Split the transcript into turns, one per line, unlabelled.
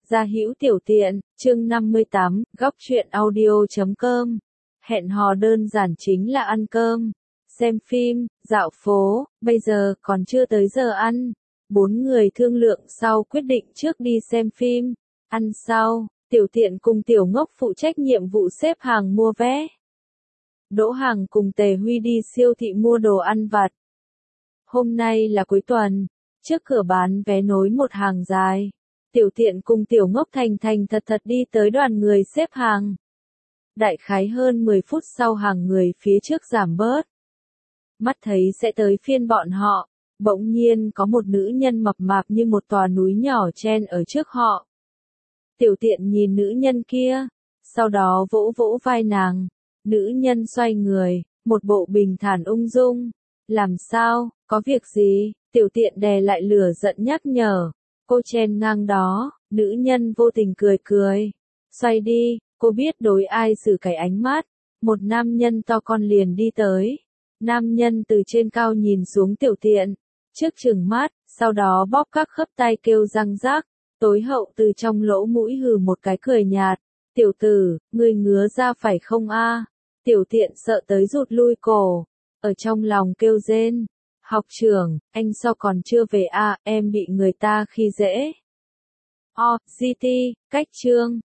Gia hữu tiểu tiện, chương 58, góc truyện audio.com. Hẹn hò đơn giản chính là ăn cơm, xem phim, dạo phố, bây giờ còn chưa tới giờ ăn. Bốn người thương lượng sau quyết định trước đi xem phim, ăn sau, tiểu tiện cùng tiểu ngốc phụ trách nhiệm vụ xếp hàng mua vé. Đỗ Hằng cùng Tề Huy đi siêu thị mua đồ ăn vặt. Hôm nay là cuối tuần, trước cửa bán vé nối một hàng dài. Tiểu tiện cùng tiểu ngốc thành thành thật thật đi tới đoàn người xếp hàng. Đại khái hơn 10 phút sau hàng người phía trước giảm bớt. Mắt thấy sẽ tới phiên bọn họ, bỗng nhiên có một nữ nhân mập mạp như một tòa núi nhỏ chen ở trước họ. Tiểu tiện nhìn nữ nhân kia, sau đó vỗ vỗ vai nàng. Nữ nhân xoay người, một bộ bình thản ung dung. Làm sao, có việc gì? Tiểu tiện đè lại lửa giận nhắc nhở. Cô chen ngang đó, nữ nhân vô tình cười cười. Xoay đi, cô biết đối ai xử cái ánh mắt. Một nam nhân to con liền đi tới. Nam nhân từ trên cao nhìn xuống tiểu tiện. Trước trừng mắt, sau đó bóp các khớp tay kêu răng rác. Tối hậu từ trong lỗ mũi hừ một cái cười nhạt. Tiểu tử, ngươi ngứa ra phải không a? Tiểu tiện sợ tới rụt lui cổ. Ở trong lòng kêu rên. Học trưởng, anh sao còn chưa về a? Em bị người ta khi dễ. GT, cách chương.